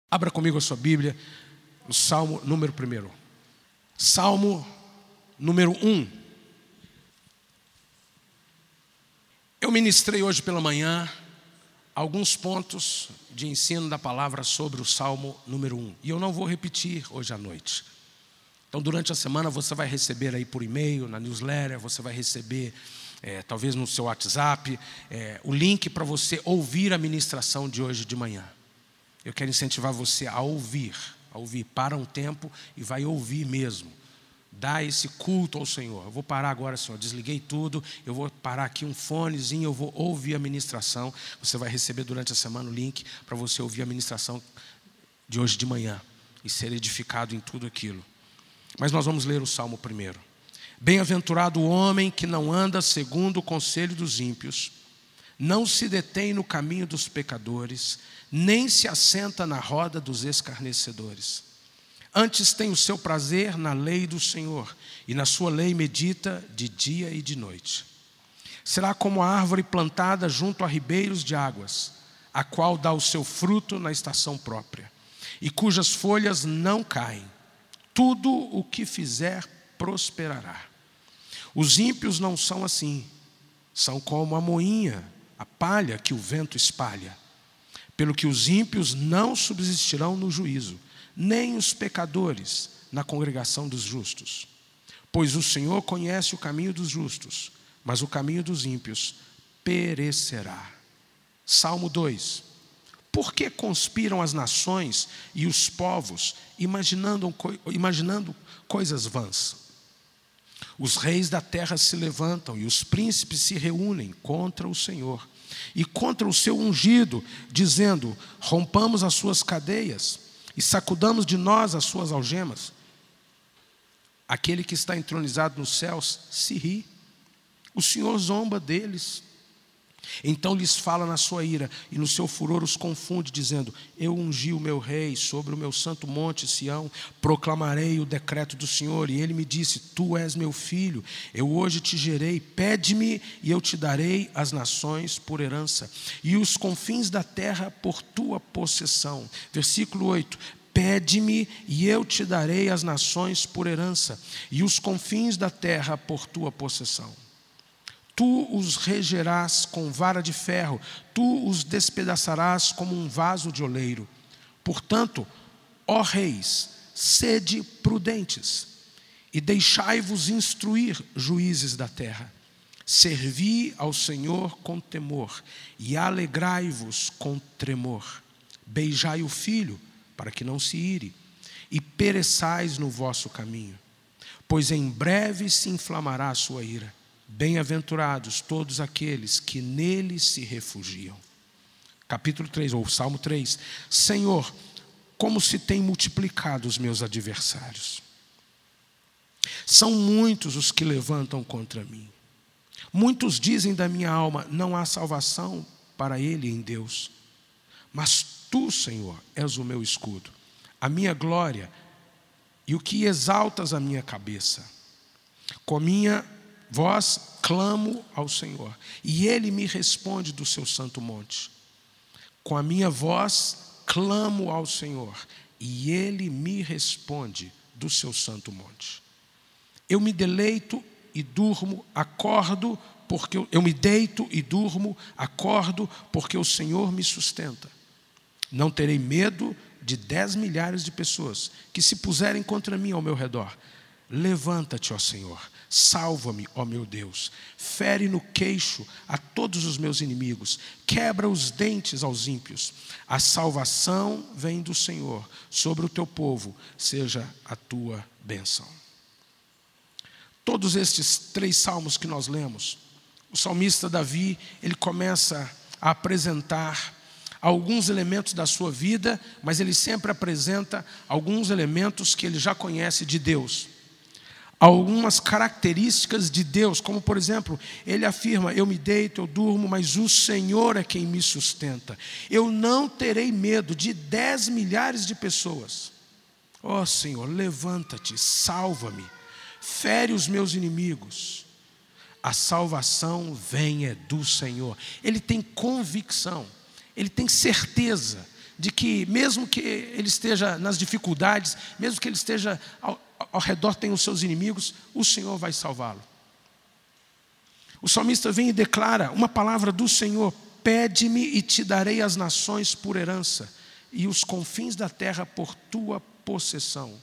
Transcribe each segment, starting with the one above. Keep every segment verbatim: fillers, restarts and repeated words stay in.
Abra comigo a sua Bíblia, no Salmo número primeiro. Salmo número um. Eu ministrei hoje pela manhã alguns pontos de ensino da palavra sobre o Salmo número um. E eu não vou repetir hoje à noite. Então, durante a semana você vai receber aí por e-mail, na newsletter, você vai receber, é, talvez no seu WhatsApp, é, o link para você ouvir a ministração de hoje de manhã. Eu quero incentivar você a ouvir, a ouvir. Para um tempo e vai ouvir mesmo. Dá esse culto ao Senhor. Eu vou parar agora, Senhor, desliguei tudo. Eu vou parar aqui um fonezinho, eu vou ouvir a ministração. Você vai receber durante a semana o link para você ouvir a ministração de hoje de manhã e ser edificado em tudo aquilo. Mas nós vamos ler o Salmo primeiro. Bem-aventurado o homem que não anda segundo o conselho dos ímpios, não se detém no caminho dos pecadores, nem se assenta na roda dos escarnecedores. Antes tem o seu prazer na lei do Senhor, e na sua lei medita de dia e de noite. Será como a árvore plantada junto a ribeiros de águas, a qual dá o seu fruto na estação própria, e cujas folhas não caem. Tudo o que fizer prosperará. Os ímpios não são assim, são como a moinha, a palha que o vento espalha. Pelo que os ímpios não subsistirão no juízo, nem os pecadores na congregação dos justos. Pois o Senhor conhece o caminho dos justos, mas o caminho dos ímpios perecerá. Salmo dois. Por que conspiram as nações e os povos, imaginando, imaginando coisas vãs? Os reis da terra se levantam e os príncipes se reúnem contra o Senhor e contra o seu ungido, dizendo: rompamos as suas cadeias e sacudamos de nós as suas algemas. Aquele que está entronizado nos céus se ri, o Senhor zomba deles. Então lhes fala na sua ira e no seu furor os confunde, dizendo: eu ungi o meu rei sobre o meu santo monte Sião, proclamarei o decreto do Senhor. E ele me disse: tu és meu filho, eu hoje te gerei, pede-me e eu te darei as nações por herança e os confins da terra por tua possessão. Versículo oito. Pede-me e eu te darei as nações por herança e os confins da terra por tua possessão. Tu os regerás com vara de ferro, tu os despedaçarás como um vaso de oleiro. Portanto, ó reis, sede prudentes, e deixai-vos instruir, juízes da terra. Servi ao Senhor com temor, e alegrai-vos com tremor. Beijai o filho, para que não se ire, e pereçais no vosso caminho, pois em breve se inflamará a sua ira. Bem-aventurados todos aqueles que nele se refugiam. Capítulo três, ou Salmo três. Senhor, como se têm multiplicado os meus adversários. São muitos os que levantam contra mim. Muitos dizem da minha alma: não há salvação para ele em Deus. Mas tu, Senhor, és o meu escudo, a minha glória e o que exaltas a minha cabeça. Com a minha voz clamo ao Senhor, e ele me responde do seu santo monte. Com a minha voz clamo ao Senhor, e ele me responde do seu santo monte. Eu me deleito e durmo, acordo, porque eu, eu me deito e durmo, acordo, porque o Senhor me sustenta. Não terei medo de dez milhares de pessoas que se puserem contra mim ao meu redor. Levanta-te, ó Senhor, salva-me, ó meu Deus. Fere no queixo a todos os meus inimigos, quebra os dentes aos ímpios. A salvação vem do Senhor, sobre o teu povo seja a tua bênção. Todos estes três salmos que nós lemos, o salmista Davi, ele começa a apresentar alguns elementos da sua vida, mas ele sempre apresenta alguns elementos que ele já conhece de Deus. Algumas características de Deus, como por exemplo, ele afirma: eu me deito, eu durmo, mas o Senhor é quem me sustenta. Eu não terei medo de dez milhares de pessoas. Ó Senhor, levanta-te, salva-me, fere os meus inimigos. A salvação vem é do Senhor. Ele tem convicção, ele tem certeza de que mesmo que ele esteja nas dificuldades, mesmo que ele esteja ao, ao redor, tem os seus inimigos, o Senhor vai salvá-lo. O salmista vem e declara uma palavra do Senhor: pede-me e te darei as nações por herança, e os confins da terra por tua possessão.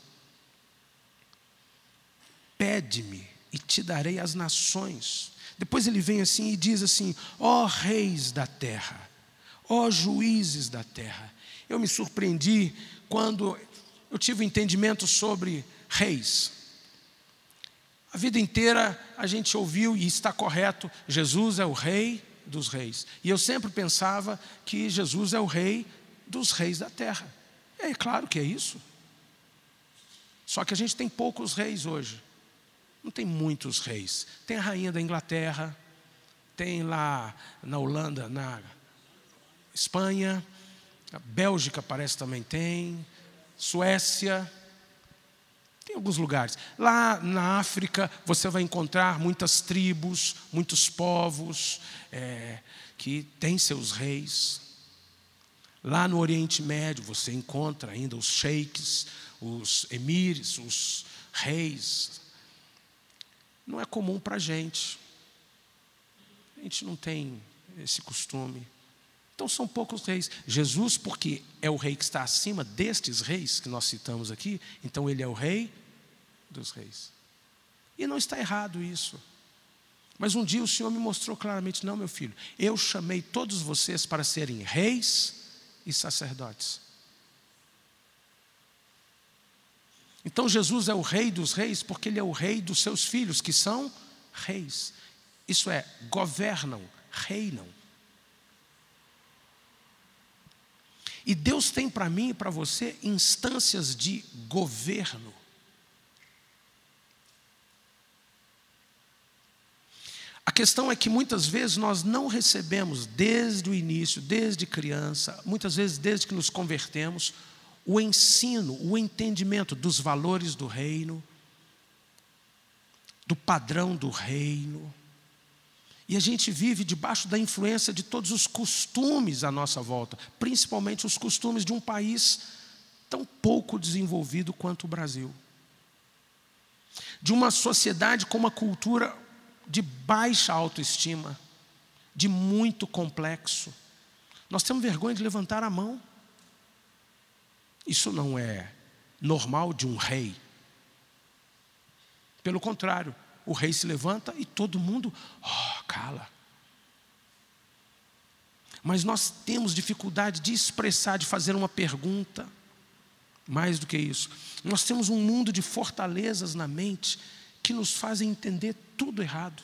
Pede-me e te darei as nações. Depois ele vem assim e diz assim: ó reis da terra, ó juízes da terra. Eu me surpreendi quando eu tive um entendimento sobre reis. A vida inteira a gente ouviu, e está correto, Jesus é o rei dos reis. E eu sempre pensava que Jesus é o rei dos reis da terra. É claro que é isso. Só que a gente tem poucos reis hoje. Não tem muitos reis. Tem a rainha da Inglaterra, tem lá na Holanda, na Espanha, a Bélgica parece também tem, Suécia, tem alguns lugares. Lá na África você vai encontrar muitas tribos, muitos povos é, que têm seus reis. Lá no Oriente Médio você encontra ainda os sheiks, os emires, os reis. Não é comum para a gente. A gente não tem esse costume. Então são poucos reis. Jesus, porque é o rei que está acima destes reis que nós citamos aqui, então ele é o rei dos reis. E não está errado isso. Mas um dia o Senhor me mostrou claramente: não, meu filho, eu chamei todos vocês para serem reis e sacerdotes. Então Jesus é o rei dos reis porque ele é o rei dos seus filhos, que são reis. Isso é, governam, reinam. E Deus tem para mim e para você instâncias de governo. A questão é que muitas vezes nós não recebemos desde o início, desde criança, muitas vezes desde que nos convertemos, o ensino, o entendimento dos valores do reino, do padrão do reino. E a gente vive debaixo da influência de todos os costumes à nossa volta, principalmente os costumes de um país tão pouco desenvolvido quanto o Brasil. De uma sociedade com uma cultura de baixa autoestima, de muito complexo. Nós temos vergonha de levantar a mão. Isso não é normal de um rei. Pelo contrário, o rei se levanta e todo mundo, oh, cala. Mas nós temos dificuldade de expressar, de fazer uma pergunta. Mais do que isso, nós temos um mundo de fortalezas na mente que nos fazem entender tudo errado.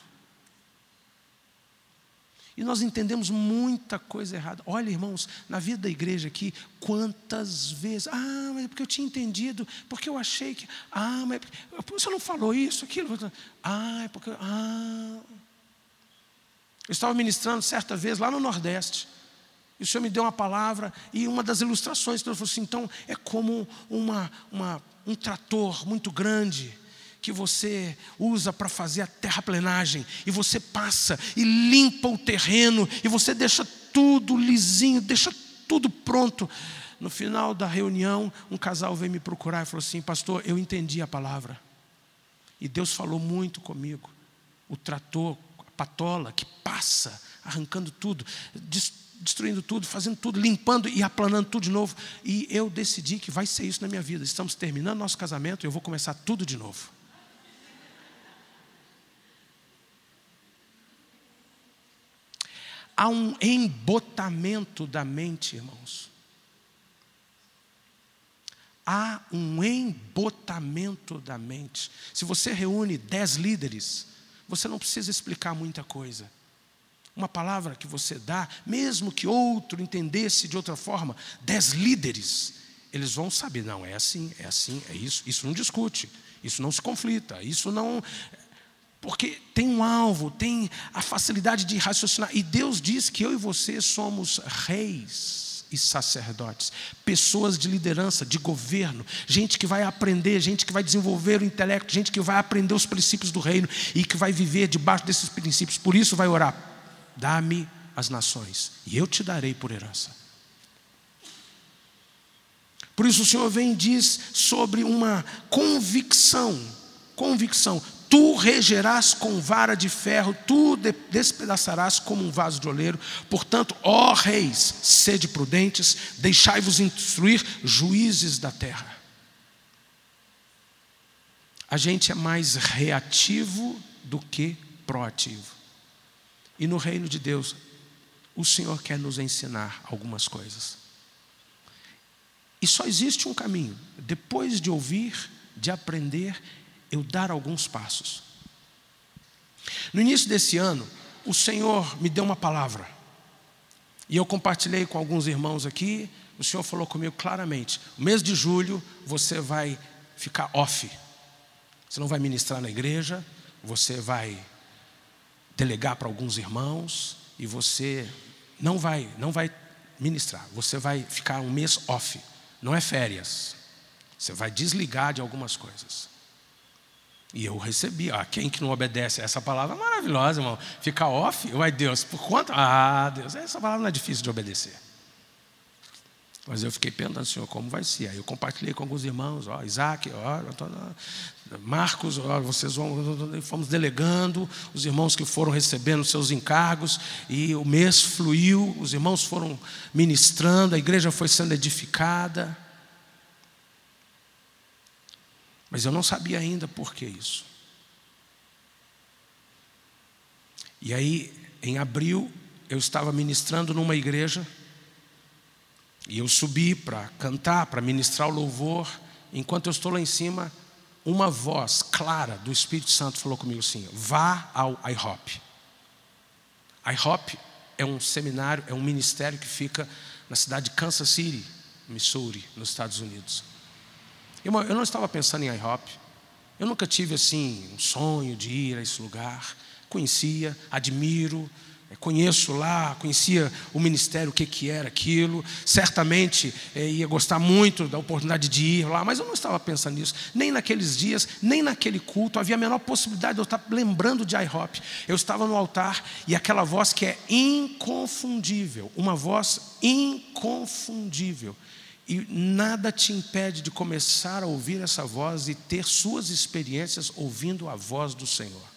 E nós entendemos muita coisa errada. Olha, irmãos, na vida da igreja aqui, quantas vezes, ah, mas é porque eu tinha entendido, porque eu achei que, ah, mas você não falou isso, aquilo, ah, é porque, ah. Eu estava ministrando certa vez lá no Nordeste, e o Senhor me deu uma palavra, e uma das ilustrações, então, ele falou assim, então, é como uma, uma, um trator muito grande, que você usa para fazer a terraplenagem, e você passa e limpa o terreno, e você deixa tudo lisinho, deixa tudo pronto. No final da reunião, um casal veio me procurar e falou assim: pastor, eu entendi a palavra, e Deus falou muito comigo. O trator, a patola que passa, arrancando tudo, destruindo tudo, fazendo tudo, limpando e aplanando tudo de novo. E eu decidi que vai ser isso na minha vida. Estamos terminando nosso casamento e eu vou começar tudo de novo. Há um embotamento da mente, irmãos. Há um embotamento da mente. Se você reúne dez líderes, você não precisa explicar muita coisa. Uma palavra que você dá, mesmo que outro entendesse de outra forma, dez líderes, eles vão saber, não, é assim, é assim, é isso. Isso não discute, isso não se conflita, isso não... Porque tem um alvo, tem a facilidade de raciocinar. E Deus diz que eu e você somos reis e sacerdotes, pessoas de liderança, de governo, gente que vai aprender, gente que vai desenvolver o intelecto, gente que vai aprender os princípios do reino e que vai viver debaixo desses princípios. Por isso vai orar: dá-me as nações e eu te darei por herança. Por isso o Senhor vem e diz sobre uma convicção, convicção. Tu regerás com vara de ferro, tu despedaçarás como um vaso de oleiro. Portanto, ó reis, sede prudentes, deixai-vos instruir, juízes da terra. A gente é mais reativo do que proativo. E no reino de Deus, o Senhor quer nos ensinar algumas coisas. E só existe um caminho. Depois de ouvir, de aprender, eu dar alguns passos. No início desse ano, o Senhor me deu uma palavra. E eu compartilhei com alguns irmãos aqui. O Senhor falou comigo claramente: o mês de julho você vai ficar off. Você não vai ministrar na igreja, você vai delegar para alguns irmãos e você não vai, não vai ministrar. Você vai ficar um mês off. Não é férias. Você vai desligar de algumas coisas. E eu recebi. Ah, quem que não obedece a essa palavra é maravilhosa, irmão. Ficar off? Uai, Deus, por conta? Ah, Deus, essa palavra não é difícil de obedecer. Mas eu fiquei pensando, Senhor, como vai ser? Aí eu compartilhei com alguns irmãos, ó, Isaac, ó, Marcos, ó, vocês vão, fomos delegando, os irmãos que foram recebendo seus encargos, e o mês fluiu, os irmãos foram ministrando, a igreja foi sendo edificada. Mas eu não sabia ainda por que isso. E aí, em abril, eu estava ministrando numa igreja, e eu subi para cantar, para ministrar o louvor. Enquanto eu estou lá em cima, uma voz clara do Espírito Santo falou comigo assim: vá ao I HOP. I HOP é um seminário, é um ministério que fica na cidade de Kansas City, Missouri, nos Estados Unidos. Irmão, eu não estava pensando em I HOP. Eu nunca tive assim um sonho de ir a esse lugar. Conhecia, admiro, conheço lá, conhecia o ministério, o que, que era aquilo. Certamente é, ia gostar muito da oportunidade de ir lá, mas eu não estava pensando nisso. Nem naqueles dias, nem naquele culto havia a menor possibilidade de eu estar lembrando de I HOP. Eu estava no altar e aquela voz que é inconfundível, uma voz inconfundível. E nada te impede de começar a ouvir essa voz e ter suas experiências ouvindo a voz do Senhor.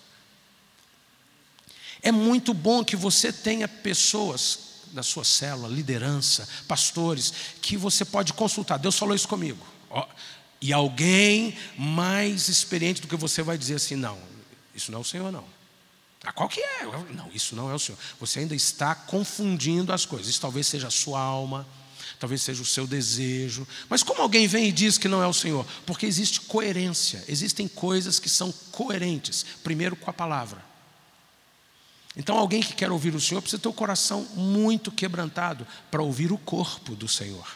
É muito bom que você tenha pessoas da sua célula, liderança, pastores, que você pode consultar. Deus falou isso comigo. Ó, e alguém mais experiente do que você vai dizer assim: não, isso não é o Senhor, não. Ah, qual que é? Não, isso não é o Senhor. Você ainda está confundindo as coisas. Isso talvez seja a sua alma, talvez seja o seu desejo. Mas como alguém vem e diz que não é o Senhor? Porque existe coerência. Existem coisas que são coerentes. Primeiro com a palavra. Então alguém que quer ouvir o Senhor precisa ter o coração muito quebrantado para ouvir o corpo do Senhor.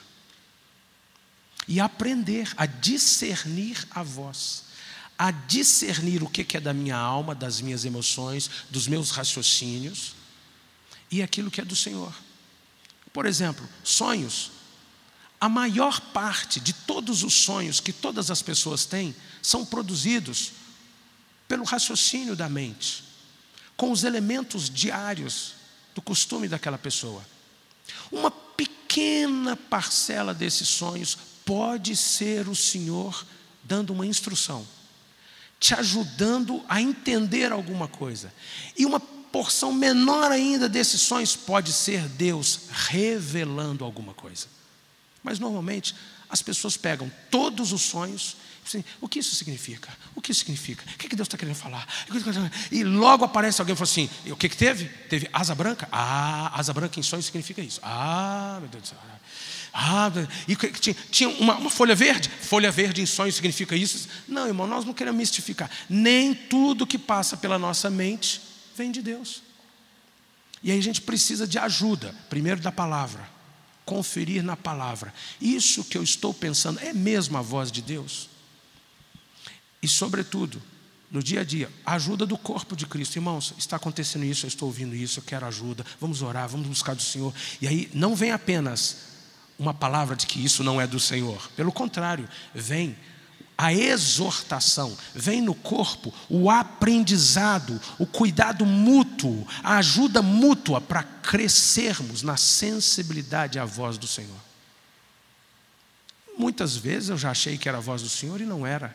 E aprender a discernir a voz. A discernir o que é da minha alma, das minhas emoções, dos meus raciocínios e aquilo que é do Senhor. Por exemplo, sonhos. A maior parte de todos os sonhos que todas as pessoas têm são produzidos pelo raciocínio da mente, com os elementos diários do costume daquela pessoa. Uma pequena parcela desses sonhos pode ser o Senhor dando uma instrução, te ajudando a entender alguma coisa. E uma porção menor ainda desses sonhos pode ser Deus revelando alguma coisa. Mas normalmente as pessoas pegam todos os sonhos. Assim, o que isso significa? O que isso significa? O que Deus está querendo falar? E logo aparece alguém e fala assim: o que, que teve? Teve asa branca? Ah, asa branca em sonho significa isso. Ah, meu Deus do céu. Ah, e tinha, tinha uma, uma folha verde? Folha verde em sonho significa isso? Não, irmão, nós não queremos mistificar. Nem tudo que passa pela nossa mente vem de Deus. E aí a gente precisa de ajuda, primeiro da palavra. Conferir na palavra. Isso que eu estou pensando é mesmo a voz de Deus? E sobretudo, no dia a dia, a ajuda do corpo de Cristo. Irmãos, está acontecendo isso, eu estou ouvindo isso, eu quero ajuda. Vamos orar, vamos buscar do Senhor. E aí não vem apenas uma palavra de que isso não é do Senhor. Pelo contrário, vem a exortação, vem no corpo o aprendizado, o cuidado mútuo, a ajuda mútua para crescermos na sensibilidade à voz do Senhor. muitas vezes eu já achei que era a voz do Senhor e não era.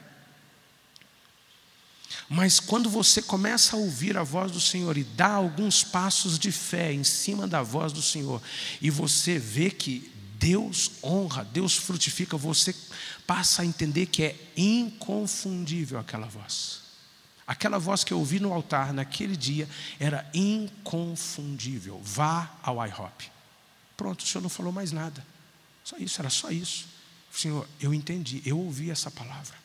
Mas quando você começa a ouvir a voz do Senhor e dá alguns passos de fé em cima da voz do Senhor, e você vê que Deus honra, Deus frutifica, você passa a entender que é inconfundível aquela voz. Aquela voz que eu ouvi no altar naquele dia era inconfundível. Vá ao IHOP. Pronto, o Senhor não falou mais nada. Só isso, era só isso. Senhor, eu entendi, eu ouvi essa palavra.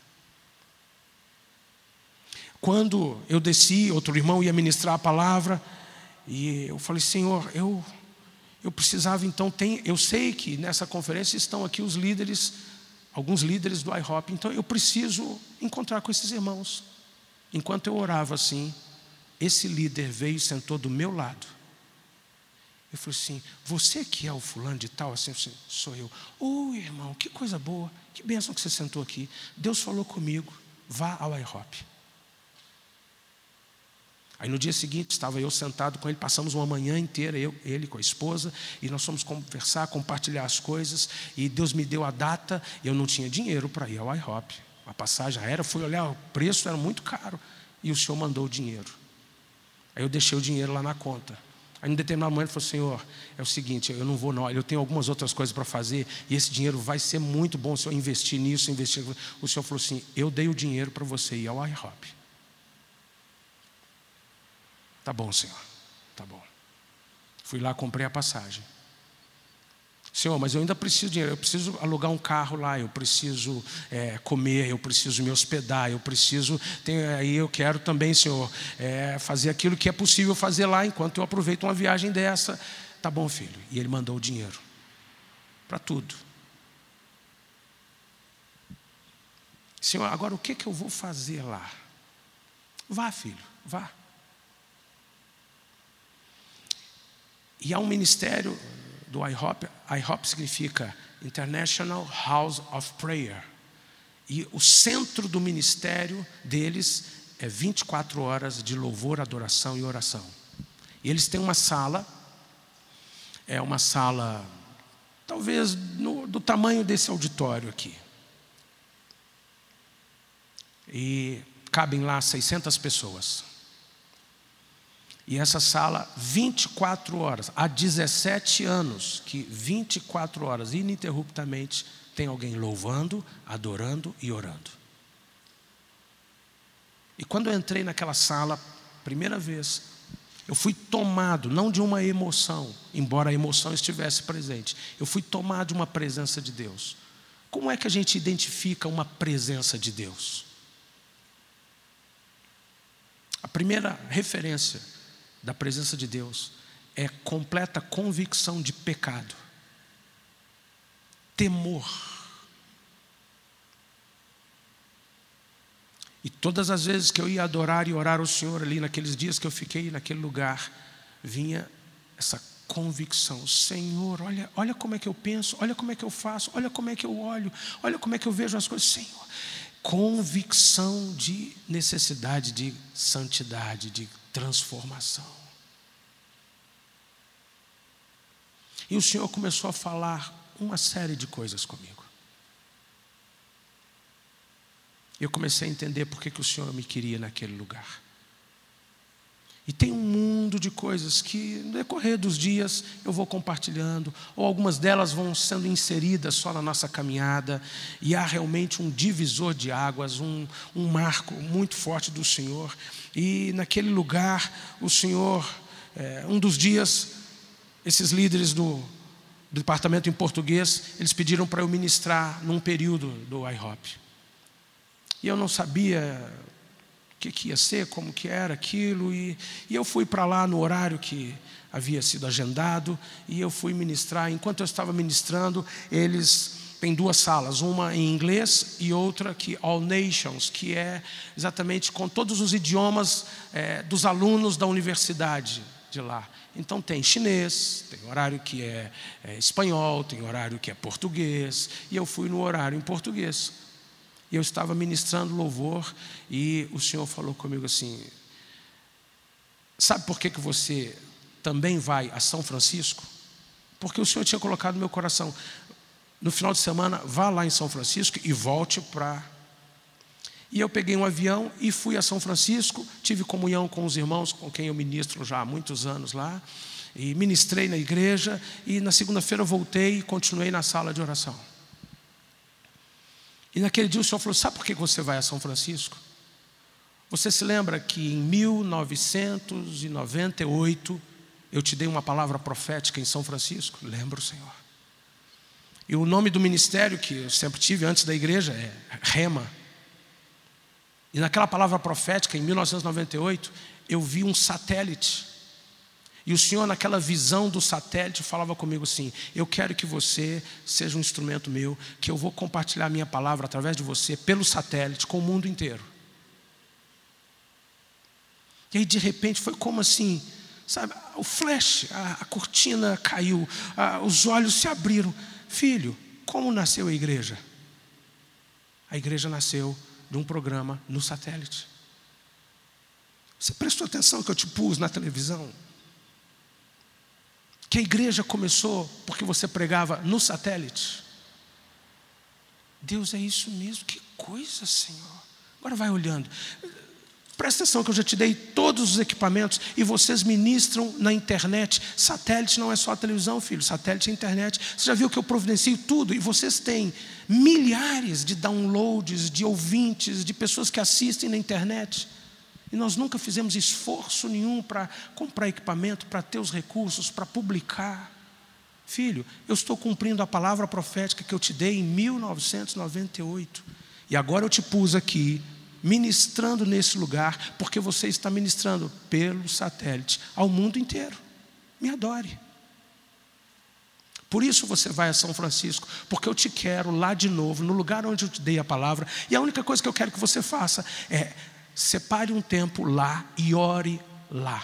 Quando eu desci, outro irmão ia ministrar a palavra, e eu falei, Senhor, eu, eu precisava então, tem, eu sei que nessa conferência estão aqui os líderes, alguns líderes do IHOP, então eu preciso encontrar com esses irmãos. Enquanto eu orava assim, esse líder veio e sentou do meu lado. Eu falei assim, você que é o fulano de tal? Assim, assim sou eu. Ô irmão, que coisa boa, que bênção que você sentou aqui. Deus falou comigo, vá ao IHOP. Aí no dia seguinte estava eu sentado com ele, passamos uma manhã inteira, eu, ele com a esposa, e nós fomos conversar, compartilhar as coisas, e Deus me deu a data, e eu não tinha dinheiro para ir ao IHOP. A passagem aérea, fui olhar, o preço era muito caro, e o Senhor mandou o dinheiro. Aí eu deixei o dinheiro lá na conta. Aí em determinado momento ele falou, Senhor, é o seguinte, eu não vou não, eu tenho algumas outras coisas para fazer, e esse dinheiro vai ser muito bom se eu investir nisso, investir. O Senhor falou assim, eu dei o dinheiro para você ir ao IHOP. Tá bom, Senhor, tá bom. Fui lá, comprei a passagem. Senhor, mas eu ainda preciso de dinheiro, eu preciso alugar um carro lá, eu preciso é, comer, eu preciso me hospedar, eu preciso, tem, aí eu quero também, Senhor, é, fazer aquilo que é possível fazer lá, enquanto eu aproveito uma viagem dessa. Tá bom, filho. E ele mandou o dinheiro para tudo. Senhor, agora o que, que eu vou fazer lá? Vá, filho, vá. E há um ministério do IHOP, IHOP significa International House of Prayer. E o centro do ministério deles é vinte e quatro horas de louvor, adoração e oração. E eles têm uma sala, é uma sala, talvez no, do tamanho desse auditório aqui. E cabem lá seiscentas pessoas. E essa sala, vinte e quatro horas, há dezessete anos, que vinte e quatro horas, ininterruptamente, tem alguém louvando, adorando e orando. E quando eu entrei naquela sala, primeira vez, eu fui tomado, não de uma emoção, embora a emoção estivesse presente, eu fui tomado de uma presença de Deus. Como é que a gente identifica uma presença de Deus? A primeira referência da presença de Deus é completa convicção de pecado, temor. E todas as vezes que eu ia adorar e orar ao Senhor ali, naqueles dias que eu fiquei naquele lugar, vinha essa convicção, Senhor, olha, olha como é que eu penso, olha como é que eu faço, olha como é que eu olho, olha como é que eu vejo as coisas, Senhor. Convicção de necessidade de santidade, de transformação. E o Senhor começou a falar uma série de coisas comigo. Eu comecei a entender por que, que o Senhor me queria naquele lugar. E tem um mundo de coisas que no decorrer dos dias eu vou compartilhando, ou algumas delas vão sendo inseridas só na nossa caminhada, e há realmente um divisor de águas, um, um marco muito forte do Senhor. E naquele lugar, o Senhor, é, um dos dias, esses líderes do, do departamento em português, eles pediram para eu ministrar num período do IHOP. E eu não sabia o que, que ia ser, como que era aquilo, e, e eu fui para lá no horário que havia sido agendado, e eu fui ministrar. Enquanto eu estava ministrando, eles têm duas salas, uma em inglês e outra que All Nations, que é exatamente com todos os idiomas é, dos alunos da universidade de lá. Então tem chinês, tem horário que é, é espanhol, tem horário que é português, e eu fui no horário em português. E eu estava ministrando louvor, e o Senhor falou comigo assim, sabe por que, que você também vai a São Francisco? Porque o Senhor tinha colocado no meu coração, no final de semana, vá lá em São Francisco e volte para... E eu peguei um avião e fui a São Francisco, tive comunhão com os irmãos com quem eu ministro já há muitos anos lá, e ministrei na igreja, e na segunda-feira eu voltei e continuei na sala de oração. E naquele dia o Senhor falou: sabe por que você vai a São Francisco? Você se lembra que em mil novecentos e noventa e oito eu te dei uma palavra profética em São Francisco? Lembro, Senhor. E o nome do ministério que eu sempre tive antes da igreja é Rema. E naquela palavra profética, em mil novecentos e noventa e oito, eu vi um satélite. E o Senhor, naquela visão do satélite, falava comigo assim: eu quero que você seja um instrumento meu, que eu vou compartilhar a minha palavra através de você, pelo satélite, com o mundo inteiro. E aí de repente foi como assim, sabe, o flash, a, a cortina caiu, a, os olhos se abriram. Filho, como nasceu a igreja? A igreja nasceu de um programa no satélite. Você prestou atenção que eu te pus na televisão? Que a igreja começou porque você pregava no satélite. Deus, é isso mesmo, que coisa, Senhor. Agora vai olhando. Presta atenção que eu já te dei todos os equipamentos e vocês ministram na internet. Satélite não é só a televisão, filho. Satélite é a internet. Você já viu que eu providencio tudo? E vocês têm milhares de downloads, de ouvintes, de pessoas que assistem na internet. E nós nunca fizemos esforço nenhum para comprar equipamento, para ter os recursos, para publicar. Filho, eu estou cumprindo a palavra profética que eu te dei em mil novecentos e noventa e oito. E agora eu te pus aqui, ministrando nesse lugar, porque você está ministrando pelo satélite ao mundo inteiro. Me adore. Por isso você vai a São Francisco, porque eu te quero lá de novo, no lugar onde eu te dei a palavra. E a única coisa que eu quero que você faça é: separe um tempo lá e ore lá.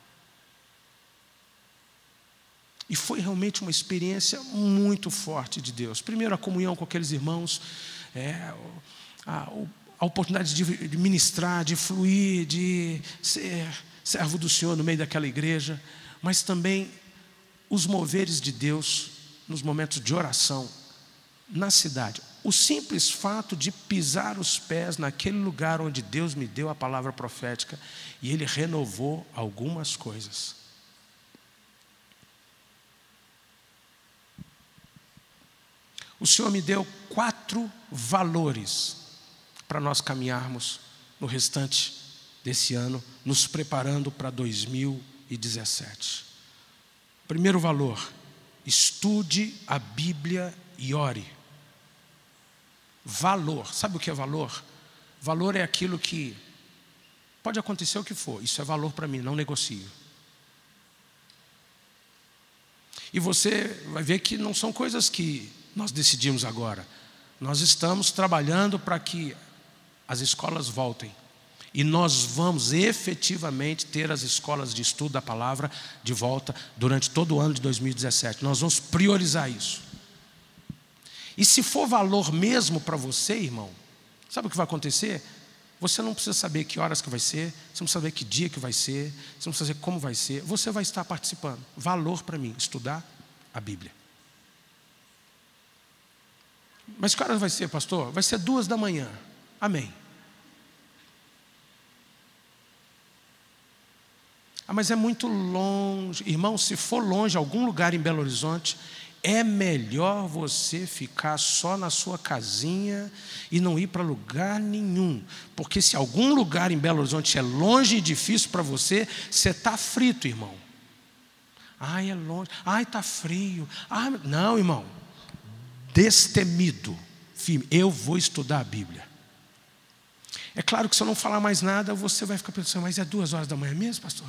E foi realmente uma experiência muito forte de Deus. Primeiro, a comunhão com aqueles irmãos, é, a, a oportunidade de, de ministrar, de fluir, de ser servo do Senhor no meio daquela igreja, mas também os moveres de Deus nos momentos de oração na cidade. O simples fato de pisar os pés naquele lugar onde Deus me deu a palavra profética, e Ele renovou algumas coisas. O Senhor me deu quatro valores para nós caminharmos no restante desse ano, nos preparando para dois mil e dezessete. Primeiro valor: estude a Bíblia e ore. Valor, sabe o que é valor? Valor é aquilo que pode acontecer o que for, isso é valor para mim, não negocio. E você vai ver que não são coisas que nós decidimos agora. Nós estamos trabalhando para que as escolas voltem. E nós vamos efetivamente ter as escolas de estudo da palavra de volta durante todo o ano de dois mil e dezessete. Nós vamos priorizar isso. E se for valor mesmo para você, irmão, sabe o que vai acontecer? Você não precisa saber que horas que vai ser, você não precisa saber que dia que vai ser, você não precisa saber como vai ser, você vai estar participando. Valor para mim, estudar a Bíblia. Mas que horas vai ser, pastor? Vai ser duas da manhã. Amém. Ah, mas é muito longe. Irmão, se for longe, algum lugar em Belo Horizonte, é melhor você ficar só na sua casinha e não ir para lugar nenhum. Porque se algum lugar em Belo Horizonte é longe e difícil para você, você está frito, irmão. Ai, é longe. Ai, está frio. Ai, não, irmão. Destemido. Firme. Eu vou estudar a Bíblia. É claro que se eu não falar mais nada, você vai ficar pensando: mas é duas horas da manhã mesmo, pastor?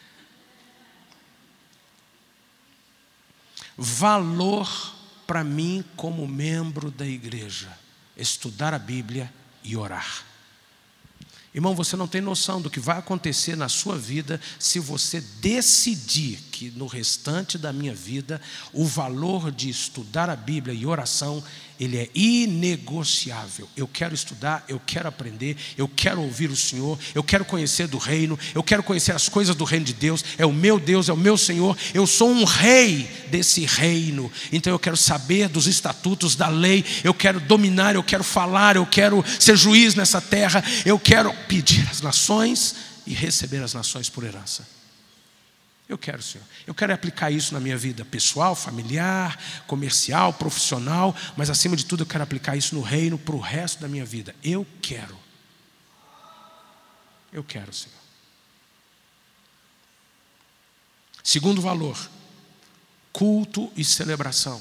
Valor para mim como membro da igreja: estudar a Bíblia e orar. Irmão, você não tem noção do que vai acontecer na sua vida se você decidir que no restante da minha vida o valor de estudar a Bíblia e oração ele é inegociável. Eu quero estudar, eu quero aprender, eu quero ouvir o Senhor, eu quero conhecer do reino, eu quero conhecer as coisas do reino de Deus. É o meu Deus, é o meu Senhor. Eu sou um rei desse reino, então eu quero saber dos estatutos da lei, eu quero dominar, eu quero falar, eu quero ser juiz nessa terra, eu quero pedir às nações e receber as nações por herança. Eu quero, Senhor. Eu quero aplicar isso na minha vida pessoal, familiar, comercial, profissional, mas acima de tudo eu quero aplicar isso no reino para o resto da minha vida. Eu quero. Eu quero, Senhor. Segundo valor, culto e celebração.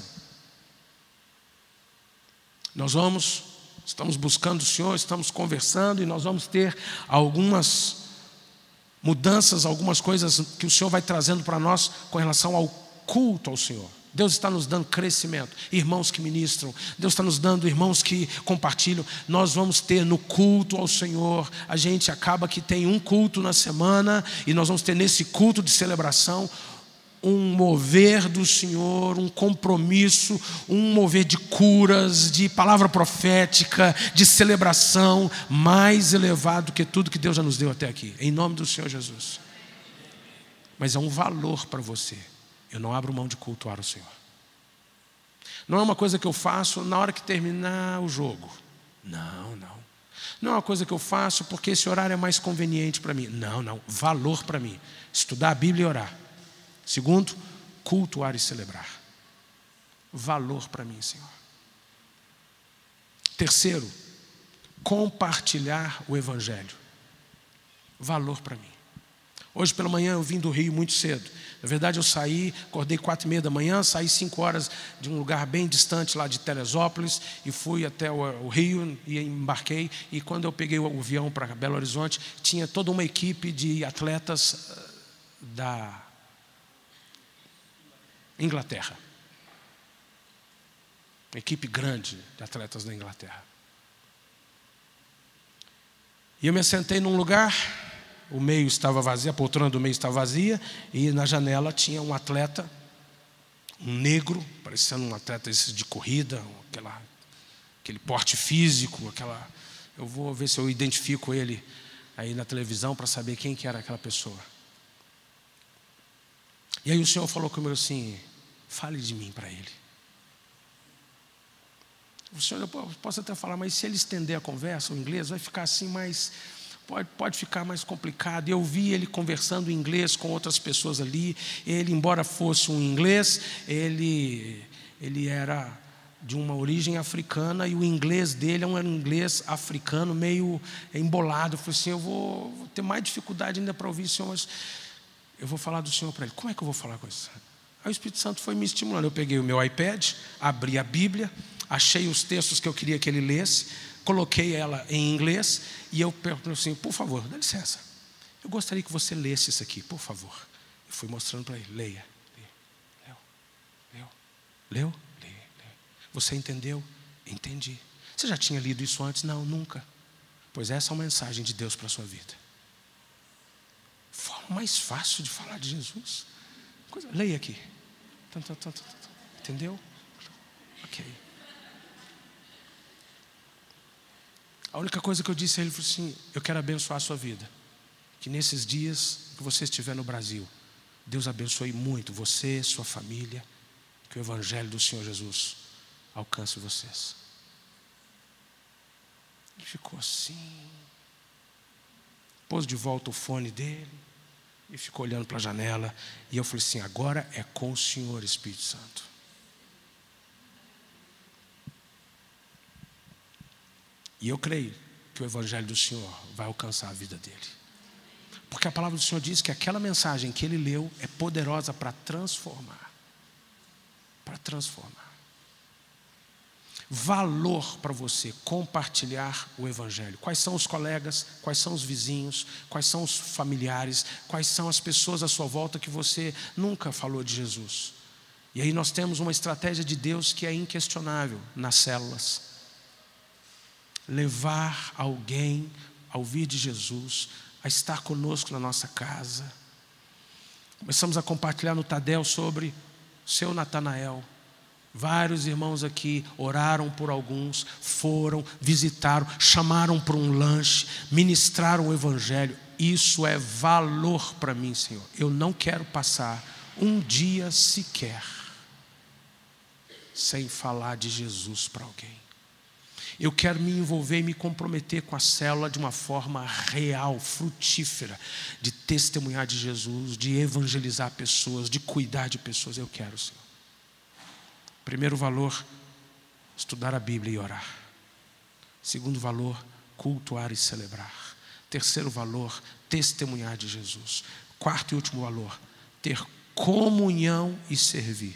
Nós vamos, estamos buscando o Senhor, estamos conversando e nós vamos ter algumas mudanças, algumas coisas que o Senhor vai trazendo para nós com relação ao culto ao Senhor. Deus está nos dando crescimento, irmãos que ministram, Deus está nos dando irmãos que compartilham. Nós vamos ter no culto ao Senhor, a gente acaba que tem um culto na semana e nós vamos ter nesse culto de celebração um mover do Senhor, um compromisso, um mover de curas, de palavra profética, de celebração, mais elevado que tudo que Deus já nos deu até aqui, em nome do Senhor Jesus. Mas é um valor para você. Eu não abro mão de cultuar o Senhor. Não é uma coisa que eu faço na hora que terminar o jogo. Não, não. Não é uma coisa que eu faço porque esse horário é mais conveniente para mim. Não, não. Valor para mim. Estudar a Bíblia e orar. Segundo, cultuar e celebrar. Valor para mim, Senhor. Terceiro, compartilhar o Evangelho. Valor para mim. Hoje pela manhã eu vim do Rio muito cedo. Na verdade eu saí, acordei quatro e meia da manhã, saí cinco horas de um lugar bem distante lá de Teresópolis e fui até o, o Rio e embarquei. E quando eu peguei o avião para Belo Horizonte, tinha toda uma equipe de atletas da Inglaterra. Uma equipe grande de atletas da Inglaterra. E eu me assentei num lugar, o meio estava vazio, a poltrona do meio estava vazia, e na janela tinha um atleta, um negro, parecendo um atleta de corrida, aquela, aquele porte físico, aquela. Eu vou ver se eu identifico ele aí na televisão para saber quem que era aquela pessoa. E aí o Senhor falou comigo assim: fale de mim para ele. O Senhor, eu posso até falar, mas se ele estender a conversa, o inglês vai ficar assim mais, pode, pode ficar mais complicado. E eu vi ele conversando em inglês com outras pessoas ali. Ele, embora fosse um inglês, ele, ele era de uma origem africana e o inglês dele é um inglês africano meio embolado. Eu falei assim, eu vou, vou ter mais dificuldade ainda para ouvir o Senhor, mas eu vou falar do Senhor para ele. Como é que eu vou falar com isso? Aí o Espírito Santo foi me estimulando. Eu peguei o meu iPad, abri a Bíblia, achei os textos que eu queria que ele lesse, coloquei ela em inglês e eu perguntei assim, por favor, dá licença, eu gostaria que você lesse isso aqui, por favor. Eu fui mostrando para ele, leia. Leu, leu, leu, leu. Você entendeu? Entendi. Você já tinha lido isso antes? Não, nunca. Pois essa é uma mensagem de Deus para a sua vida. Forma mais fácil de falar de Jesus. Coisa, leia aqui. Entendeu? Ok. A única coisa que eu disse a ele foi assim, eu quero abençoar a sua vida. Que nesses dias que você estiver no Brasil, Deus abençoe muito você, sua família, que o Evangelho do Senhor Jesus alcance vocês. Ele ficou assim, pôs de volta o fone dele e ficou olhando para a janela. E eu falei assim, agora é com o Senhor, Espírito Santo. E eu creio que o Evangelho do Senhor vai alcançar a vida dele. Porque a palavra do Senhor diz que aquela mensagem que ele leu é poderosa para transformar. Para transformar. Valor para você compartilhar o Evangelho. Quais são os colegas, quais são os vizinhos, quais são os familiares, quais são as pessoas à sua volta que você nunca falou de Jesus. E aí nós temos uma estratégia de Deus que é inquestionável nas células. Levar alguém a ouvir de Jesus, a estar conosco na nossa casa. Começamos a compartilhar no Tadel sobre o seu Natanael. Vários irmãos aqui oraram por alguns, foram, visitaram, chamaram para um lanche, ministraram o evangelho. Isso é valor para mim, Senhor. Eu não quero passar um dia sequer sem falar de Jesus para alguém. Eu quero me envolver e me comprometer com a célula de uma forma real, frutífera, de testemunhar de Jesus, de evangelizar pessoas, de cuidar de pessoas. Eu quero, Senhor. Primeiro valor, estudar a Bíblia e orar. Segundo valor, cultuar e celebrar. Terceiro valor, testemunhar de Jesus. Quarto e último valor, ter comunhão e servir.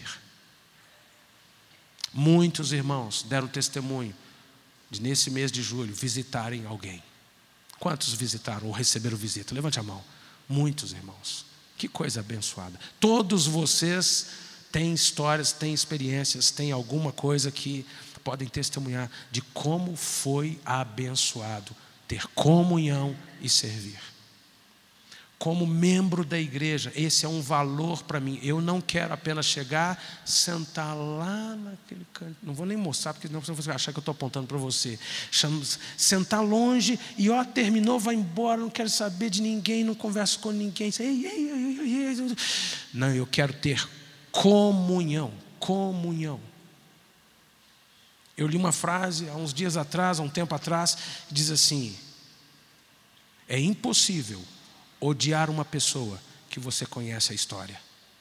Muitos irmãos deram testemunho de, nesse mês de julho, visitarem alguém. Quantos visitaram ou receberam visita? Levante a mão. Muitos irmãos. Que coisa abençoada. Todos vocês têm histórias, têm experiências, têm alguma coisa que podem testemunhar de como foi abençoado ter comunhão e servir. Como membro da igreja, esse é um valor para mim. Eu não quero apenas chegar, sentar lá naquele canto. Não vou nem mostrar, porque senão você vai achar que eu estou apontando para você. Sentar longe e ó, terminou, vai embora, não quero saber de ninguém, não converso com ninguém. Ei, ei, ei, ei, ei. Não, eu quero ter comunhão, comunhão. Eu li uma frase há uns dias atrás, há um tempo atrás, que diz assim: é impossível odiar uma pessoa que você conhece a história.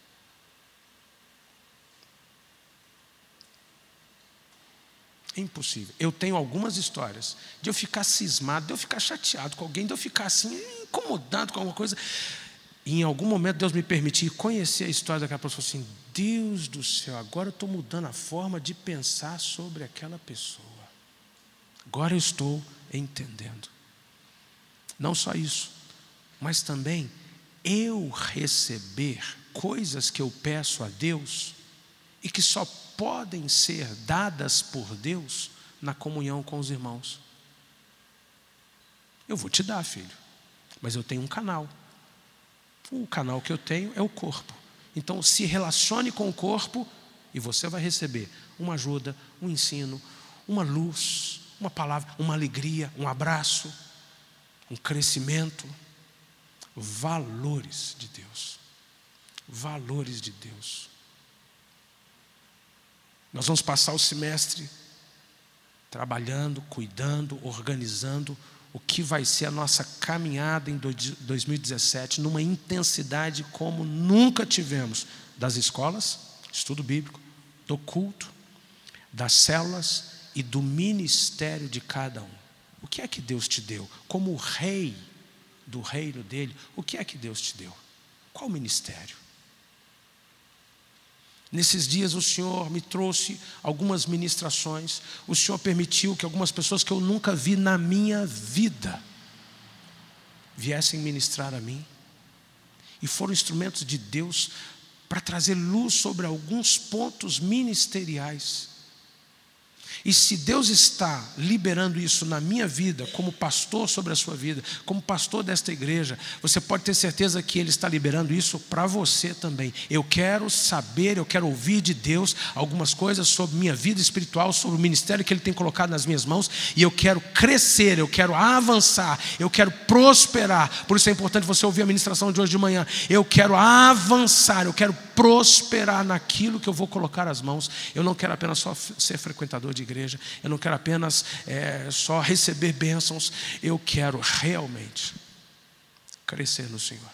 É impossível. Eu tenho algumas histórias de eu ficar cismado, de eu ficar chateado com alguém, de eu ficar assim, incomodado com alguma coisa. E em algum momento Deus me permitir conhecer a história daquela pessoa, assim, Deus do céu, agora eu estou mudando a forma de pensar sobre aquela pessoa. Agora eu estou entendendo. Não só isso, mas também eu receber coisas que eu peço a Deus e que só podem ser dadas por Deus na comunhão com os irmãos. Eu vou te dar, filho, mas eu tenho um canal. O canal que eu tenho é o corpo. Então se relacione com o corpo e você vai receber uma ajuda, um ensino, uma luz, uma palavra, uma alegria, um abraço, um crescimento. Valores de Deus. Valores de Deus. Nós vamos passar o semestre trabalhando, cuidando, organizando o que vai ser a nossa caminhada em dois mil e dezessete, numa intensidade como nunca tivemos, das escolas, estudo bíblico, do culto, das células e do ministério de cada um. O que é que Deus te deu? Como rei do reino dele, o que é que Deus te deu? Qual ministério? Nesses dias o Senhor me trouxe algumas ministrações. O Senhor permitiu que algumas pessoas que eu nunca vi na minha vida viessem ministrar a mim. E foram instrumentos de Deus para trazer luz sobre alguns pontos ministeriais. E se Deus está liberando isso na minha vida, como pastor sobre a sua vida, como pastor desta igreja, você pode ter certeza que Ele está liberando isso para você também. Eu quero saber, eu quero ouvir de Deus algumas coisas sobre minha vida espiritual, sobre o ministério que Ele tem colocado nas minhas mãos, e eu quero crescer, eu quero avançar, eu quero prosperar. Por isso é importante você ouvir a ministração de hoje de manhã. Eu quero avançar, eu quero prosperar naquilo que eu vou colocar as mãos. Eu não quero apenas só ser frequentador de igreja. Eu não quero apenas é, só receber bênçãos. Eu quero realmente crescer no Senhor.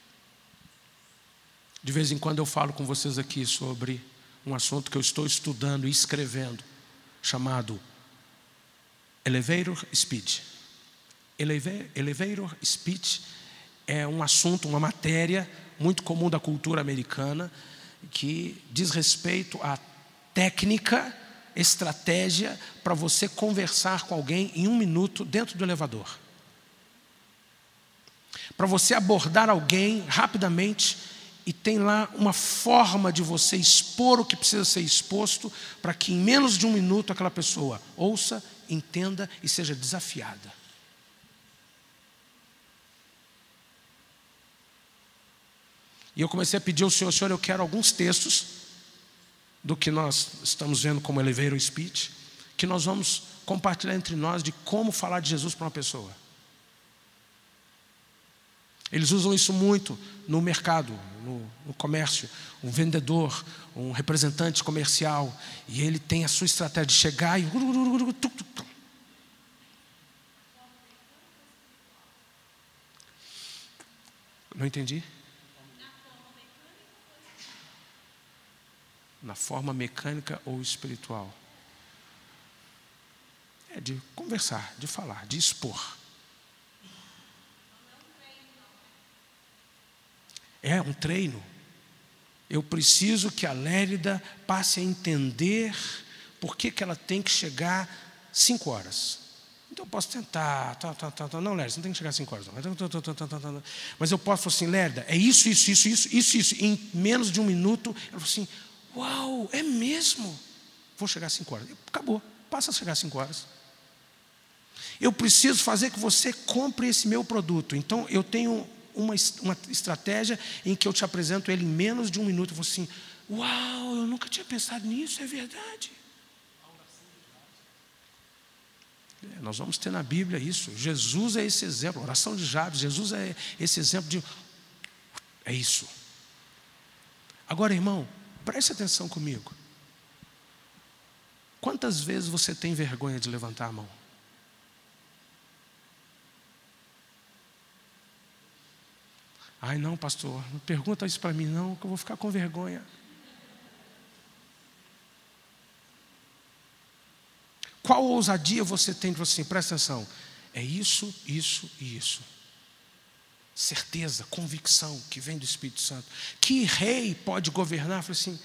De vez em quando eu falo com vocês aqui sobre um assunto que eu estou estudando e escrevendo, chamado Elevator Speech. Elevator Speech é um assunto, uma matéria muito comum da cultura americana, que diz respeito à técnica, estratégia para você conversar com alguém em um minuto dentro do elevador. Para você abordar alguém rapidamente e tem lá uma forma de você expor o que precisa ser exposto para que em menos de um minuto aquela pessoa ouça, entenda e seja desafiada. E eu comecei a pedir ao Senhor, Senhor, eu quero alguns textos do que nós estamos vendo como elevator speech, que nós vamos compartilhar entre nós de como falar de Jesus para uma pessoa. Eles usam isso muito no mercado, no, no comércio. Um vendedor, um representante comercial, e ele tem a sua estratégia de chegar e... Não entendi? Na forma mecânica ou espiritual? É de conversar, de falar, de expor. É um treino. Eu preciso que a Lérida passe a entender por que, que ela tem que chegar cinco horas. Então eu posso tentar, tá, tá, tá, tá. Não, Lérida, você não tem que chegar cinco horas. Não. Mas eu posso falar assim, Lérida, é isso, isso, isso, isso, isso, isso. E em menos de um minuto, ela falou assim, uau, é mesmo? Vou chegar às cinco horas. Acabou, passa a chegar às cinco horas. Eu preciso fazer que você compre esse meu produto. Então eu tenho uma, uma estratégia em que eu te apresento ele em menos de um minuto. Eu falo assim, uau, eu nunca tinha pensado nisso, é verdade. É, nós vamos ter na Bíblia isso. Jesus é esse exemplo, oração de Jabes. Jesus é esse exemplo de... É isso. Agora, irmão, preste atenção comigo. Quantas vezes você tem vergonha de levantar a mão? Ai, não, pastor, não pergunta isso para mim não, que eu vou ficar com vergonha. Qual ousadia você tem de você assim, presta atenção, é isso, isso e isso. Certeza, convicção que vem do Espírito Santo. Que rei pode governar? Falei assim,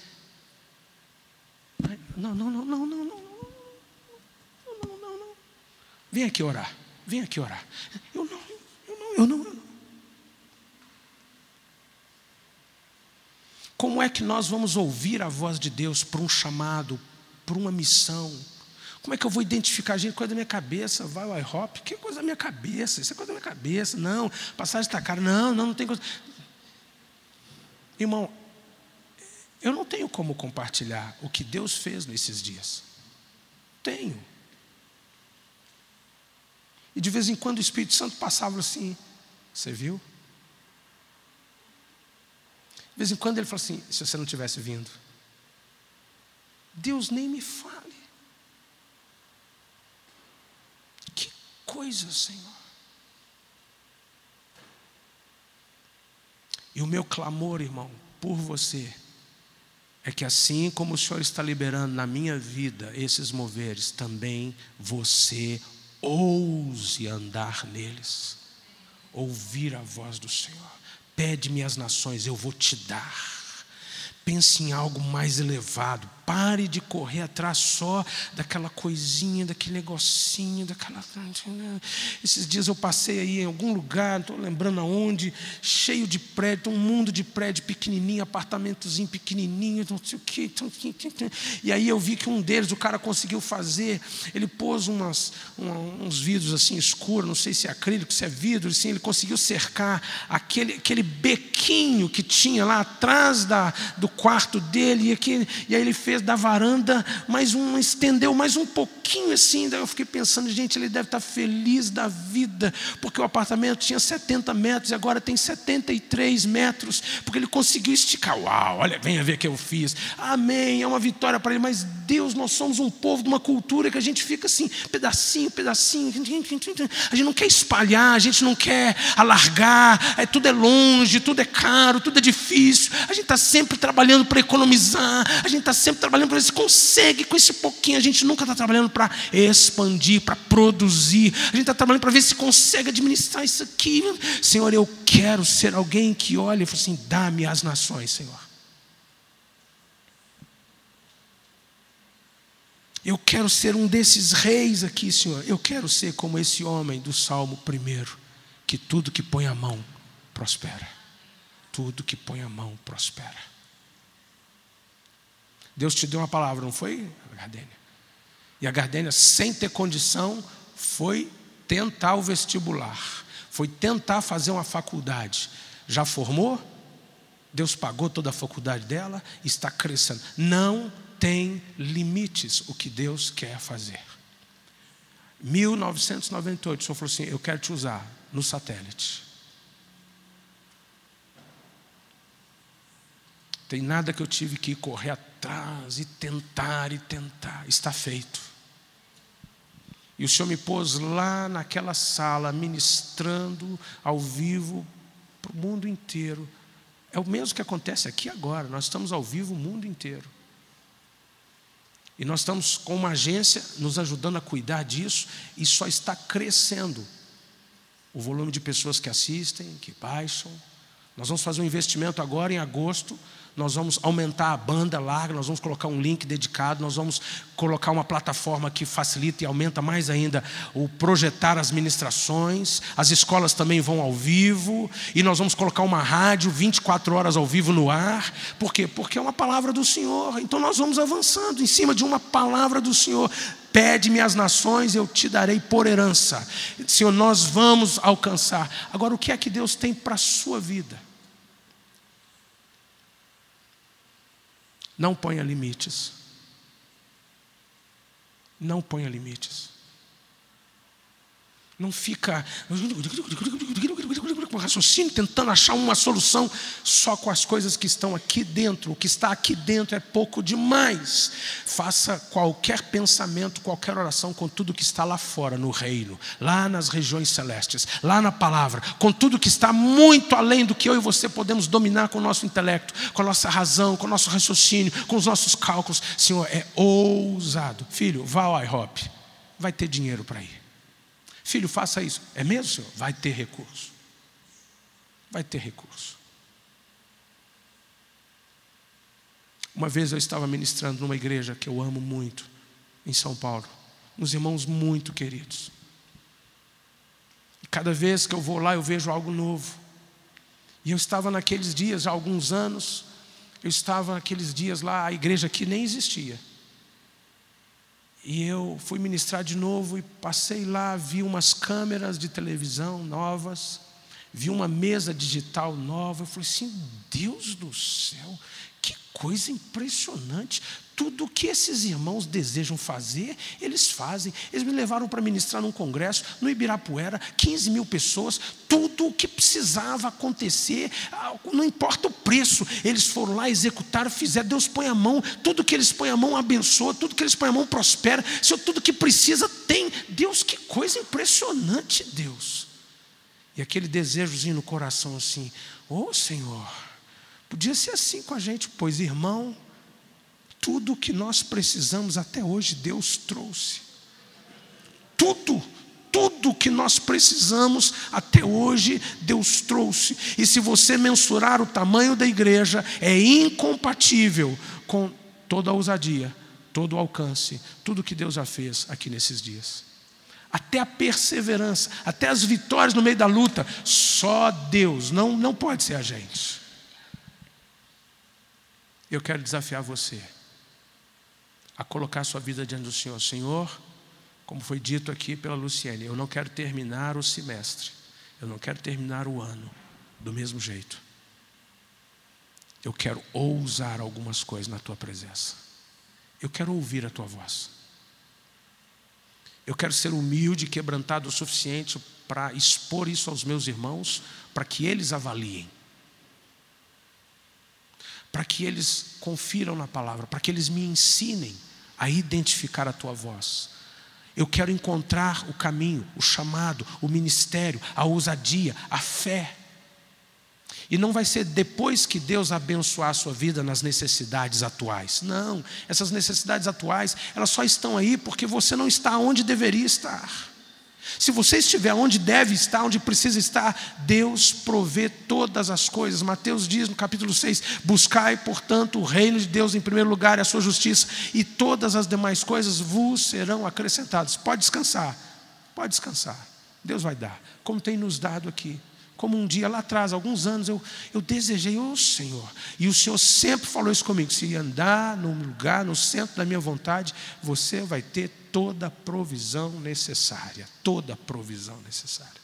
não, não, não, não, não, não, não, não, não, não. Vem aqui orar, vem aqui orar. Eu não, eu não, eu não, eu não. Como é que nós vamos ouvir a voz de Deus para um chamado, para uma missão? Como é que eu vou identificar a gente? Coisa da minha cabeça, vai o iHop, que coisa da minha cabeça? Isso é coisa da minha cabeça. Não, passagem está cara. Não, não, não tem coisa. Irmão, eu não tenho como compartilhar o que Deus fez nesses dias. Tenho. E de vez em quando o Espírito Santo passava assim, você viu? De vez em quando ele fala assim, se você não tivesse vindo. Deus nem me fale. Que coisa, Senhor. E o meu clamor, irmão, por você, é que assim como o Senhor está liberando na minha vida esses moveres, também você ouse andar neles. Ouvir a voz do Senhor. Pede-me as nações, eu vou te dar. Pense em algo mais elevado. Pare de correr atrás só daquela coisinha, daquele negocinho, daquela... Esses dias eu passei aí em algum lugar, não estou lembrando aonde, cheio de prédio, um mundo de prédio pequenininho, apartamentozinho pequenininho, não sei o quê. E aí eu vi que um deles, o cara conseguiu fazer, ele pôs umas, uns vidros assim escuros, não sei se é acrílico, se é vidro, assim, ele conseguiu cercar aquele, aquele bequinho que tinha lá atrás da, do quarto dele, e, aqui, e aí ele fez da varanda mais um, estendeu mais um pouquinho assim. Daí eu fiquei pensando, gente, ele deve estar feliz da vida, porque o apartamento tinha setenta metros e agora tem setenta e três metros, porque ele conseguiu esticar. Uau, olha, venha ver o que eu fiz. Amém, é uma vitória para ele. Mas Deus, nós somos um povo de uma cultura que a gente fica assim, pedacinho, pedacinho, a gente não quer espalhar, a gente não quer alargar, é, tudo é longe, tudo é caro, tudo é difícil, a gente está sempre trabalhando para economizar, a gente está sempre trabalhando para ver se consegue com esse pouquinho. A gente nunca está trabalhando para expandir, para produzir. A gente está trabalhando para ver se consegue administrar isso aqui. Senhor, eu quero ser alguém que olha e fala assim, dá-me as nações, Senhor. Eu quero ser um desses reis aqui, Senhor. Eu quero ser como esse homem do Salmo primeiro, que tudo que põe a mão prospera. Tudo que põe a mão prospera. Deus te deu uma palavra, não foi, Gardênia? E a Gardênia, sem ter condição, foi tentar o vestibular. Foi tentar fazer uma faculdade. Já formou? Deus pagou toda a faculdade dela, está crescendo. Não tem limites o que Deus quer fazer. mil novecentos e noventa e oito, o Senhor falou assim: eu quero te usar no satélite. Tem nada que eu tive que correr atrás e tentar e tentar. Está feito. E o Senhor me pôs lá naquela sala, ministrando ao vivo para o mundo inteiro. É o mesmo que acontece aqui agora. Nós estamos ao vivo o mundo inteiro. E nós estamos com uma agência nos ajudando a cuidar disso. E só está crescendo o volume de pessoas que assistem, que baixam. Nós vamos fazer um investimento agora em agosto. Nós vamos aumentar a banda larga, nós vamos colocar um link dedicado, nós vamos colocar uma plataforma que facilita e aumenta mais ainda o projetar as ministrações. As escolas também vão ao vivo, e nós vamos colocar uma rádio vinte e quatro horas ao vivo no ar. Por quê? Porque é uma palavra do Senhor. Então nós vamos avançando em cima de uma palavra do Senhor. Pede-me as nações, eu te darei por herança. Senhor, nós vamos alcançar. Agora, o que é que Deus tem para a sua vida? Não ponha limites. Não ponha limites. Não fica com raciocínio tentando achar uma solução só com as coisas que estão aqui dentro. O que está aqui dentro é pouco demais. Faça qualquer pensamento, qualquer oração com tudo que está lá fora, no reino, lá nas regiões celestes, lá na palavra, com tudo que está muito além do que eu e você podemos dominar com o nosso intelecto, com a nossa razão, com o nosso raciocínio, com os nossos cálculos. Senhor, é ousado. Filho, vá ao IHOP, vai ter dinheiro para ir. Filho, faça isso. É mesmo, Senhor? Vai ter recurso. Vai ter recurso. Uma vez eu estava ministrando numa igreja que eu amo muito, em São Paulo. Uns irmãos muito queridos. E cada vez que eu vou lá, eu vejo algo novo. E eu estava naqueles dias, há alguns anos, eu estava naqueles dias lá, a igreja aqui nem existia. E eu fui ministrar de novo e passei lá, vi umas câmeras de televisão novas, vi uma mesa digital nova. Eu falei assim: Deus do céu, que coisa impressionante. Tudo o que esses irmãos desejam fazer, eles fazem. Eles me levaram para ministrar num congresso, no Ibirapuera, quinze mil pessoas. Tudo o que precisava acontecer, não importa o preço, eles foram lá, executaram, fizeram. Deus põe a mão, tudo que eles põem a mão abençoa, tudo que eles põem a mão prospera. Senhor, tudo que precisa tem. Deus, que coisa impressionante, Deus. E aquele desejozinho no coração assim: ô Senhor, podia ser assim com a gente. Pois, irmão, tudo o que nós precisamos até hoje Deus trouxe. Tudo, tudo que nós precisamos até hoje Deus trouxe. E se você mensurar o tamanho da igreja, é incompatível com toda a ousadia, todo o alcance, tudo que Deus já fez aqui nesses dias. Até a perseverança, até as vitórias no meio da luta, só Deus, não, não pode ser a gente. Eu quero desafiar você a colocar sua vida diante do Senhor. Senhor, como foi dito aqui pela Luciene, eu não quero terminar o semestre, eu não quero terminar o ano do mesmo jeito. Eu quero ousar algumas coisas na tua presença. Eu quero ouvir a tua voz. Eu quero ser humilde e quebrantado o suficiente para expor isso aos meus irmãos, para que eles avaliem, para que eles confiram na palavra, para que eles me ensinem a identificar a tua voz. Eu quero encontrar o caminho, o chamado, o ministério, a ousadia, a fé. E não vai ser depois que Deus abençoar a sua vida nas necessidades atuais. Não, essas necessidades atuais, elas só estão aí porque você não está onde deveria estar. Se você estiver onde deve estar, onde precisa estar, Deus provê todas as coisas. Mateus diz no capítulo seis: buscai, portanto, o reino de Deus em primeiro lugar e a sua justiça, e todas as demais coisas vos serão acrescentadas. Pode descansar, pode descansar. Deus vai dar, como tem nos dado aqui. Como um dia lá atrás, alguns anos, eu, eu desejei, ô oh, Senhor, e o Senhor sempre falou isso comigo: se andar num lugar, no centro da minha vontade, você vai ter toda a provisão necessária, toda a provisão necessária.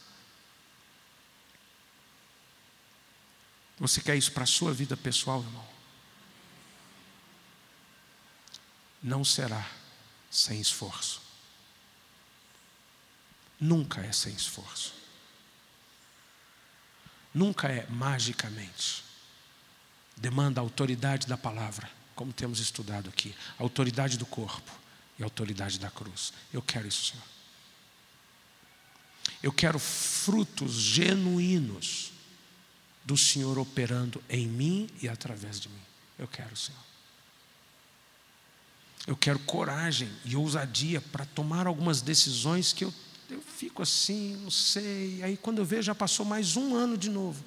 Você quer isso para a sua vida pessoal, irmão? não será sem esforço. Nunca é sem esforço. Nunca é magicamente. Demanda a autoridade da palavra, como temos estudado aqui. A autoridade do corpo e a autoridade da cruz. Eu quero isso, Senhor. Eu quero frutos genuínos do Senhor operando em mim e através de mim. Eu quero, Senhor. Eu quero coragem e ousadia para tomar algumas decisões que eu, eu fico assim, não sei. Aí quando eu vejo, já passou mais um ano de novo.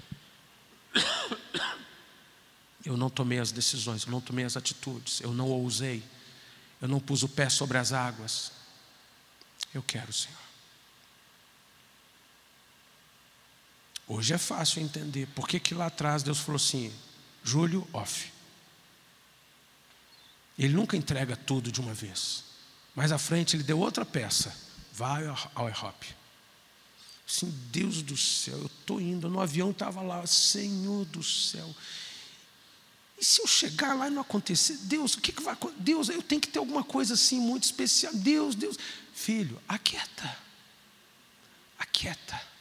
Eu não tomei as decisões, eu não tomei as atitudes, eu não ousei, eu não pus o pé sobre as águas. Eu quero, Senhor. Hoje é fácil entender por que que lá atrás Deus falou assim, Júlio, off. Ele nunca entrega tudo de uma vez. Mais à frente ele deu outra peça. Vai ao IHOP. Assim, Deus do céu, eu estou indo. No avião estava lá, Senhor do céu. E se eu chegar lá e não acontecer? Deus, o que, que vai acontecer? Deus, eu tenho que ter alguma coisa assim muito especial. Deus, Deus. Filho, aquieta. Aquieta.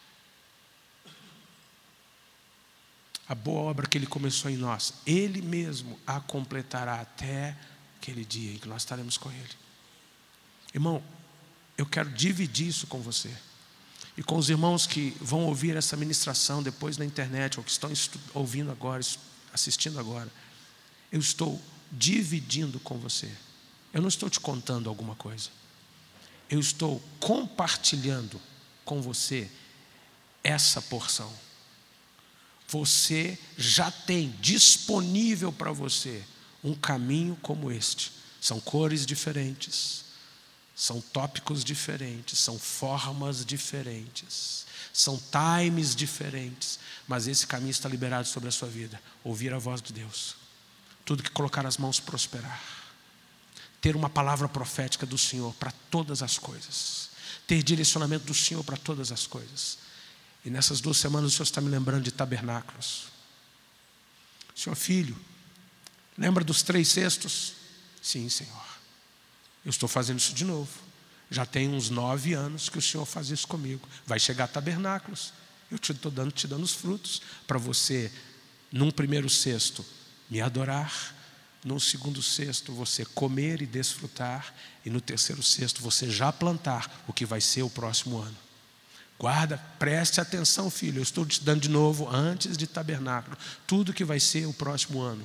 A boa obra que Ele começou em nós, Ele mesmo a completará até aquele dia em que nós estaremos com Ele. Irmão, eu quero dividir isso com você. E com os irmãos que vão ouvir essa ministração depois na internet, ou que estão ouvindo agora, assistindo agora. Eu estou dividindo com você. Eu não estou te contando alguma coisa. Eu estou compartilhando com você essa porção. Você já tem disponível para você um caminho como este. São cores diferentes, são tópicos diferentes, são formas diferentes, são times diferentes, mas esse caminho está liberado sobre a sua vida. Ouvir a voz de Deus, tudo que colocar as mãos prosperar, ter uma palavra profética do Senhor para todas as coisas, ter direcionamento do Senhor para todas as coisas. E nessas duas semanas o Senhor está me lembrando de tabernáculos. Senhor, filho, lembra dos três cestos? Sim, Senhor. Eu estou fazendo isso de novo. Já tem uns nove anos que o Senhor faz isso comigo. Vai chegar tabernáculos. Eu te estou dando, te dando os frutos para você, num primeiro cesto, me adorar. Num segundo cesto, você comer e desfrutar. E no terceiro cesto, você já plantar o que vai ser o próximo ano. Guarda, preste atenção, filho. Eu estou te dando de novo, antes de tabernáculo, tudo que vai ser o próximo ano.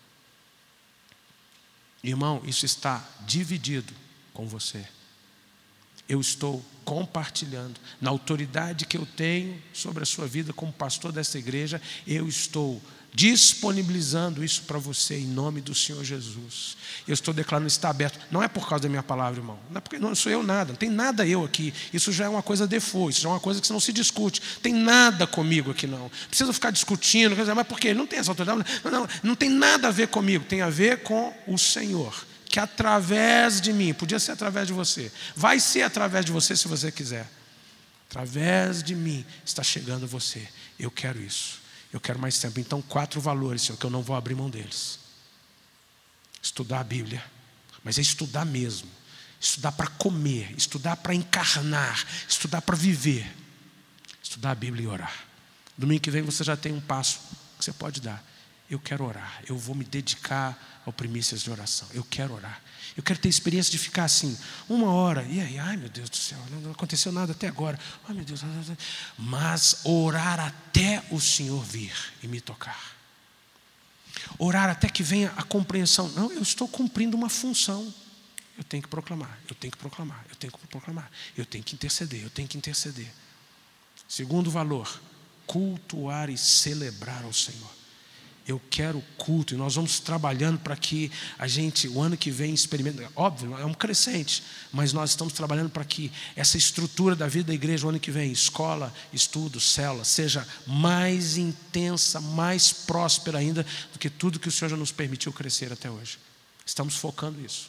Irmão, isso está dividido com você. Eu estou compartilhando. Na autoridade que eu tenho sobre a sua vida como pastor dessa igreja, eu estou disponibilizando isso para você em nome do Senhor Jesus. Eu estou declarando, está aberto. Não é por causa da minha palavra, irmão. Não é porque não sou eu nada. Não tem nada eu aqui. Isso já é uma coisa default. Isso já é uma coisa que não se discute. Tem nada comigo aqui não. Precisa ficar discutindo. Mas por quê? Não tem essa autoridade. Não, não, não tem nada a ver comigo. Tem a ver com o Senhor. Que através de mim, podia ser através de você. Vai ser através de você se você quiser. Através de mim está chegando você. Eu quero isso. Eu quero mais tempo. Então, quatro valores, Senhor, que eu não vou abrir mão deles. Estudar a Bíblia. Mas é estudar mesmo. Estudar para comer. Estudar para encarnar. Estudar para viver. Estudar a Bíblia e orar. Domingo que vem você já tem um passo que você pode dar. Eu quero orar. Eu vou me dedicar ao primícias de oração. Eu quero orar. Eu quero ter experiência de ficar assim, uma hora, e aí, ai meu Deus do céu, não aconteceu nada até agora. Ai meu Deus, mas orar até o Senhor vir e me tocar. Orar até que venha a compreensão. Não, eu estou cumprindo uma função. Eu tenho que proclamar, eu tenho que proclamar, eu tenho que proclamar. Eu tenho que interceder, eu tenho que interceder. Segundo valor, cultuar e celebrar ao Senhor. Eu quero culto, e nós vamos trabalhando para que a gente, o ano que vem, experimente. Óbvio, é um crescente, mas nós estamos trabalhando para que essa estrutura da vida da igreja, o ano que vem, escola, estudo, célula, seja mais intensa, mais próspera ainda do que tudo que o Senhor já nos permitiu crescer até hoje. Estamos focando nisso.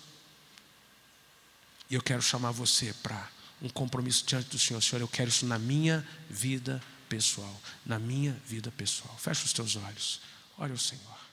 E eu quero chamar você para um compromisso diante do Senhor. Senhor, eu quero isso na minha vida pessoal. Na minha vida pessoal. Fecha os teus olhos. Olha o Senhor.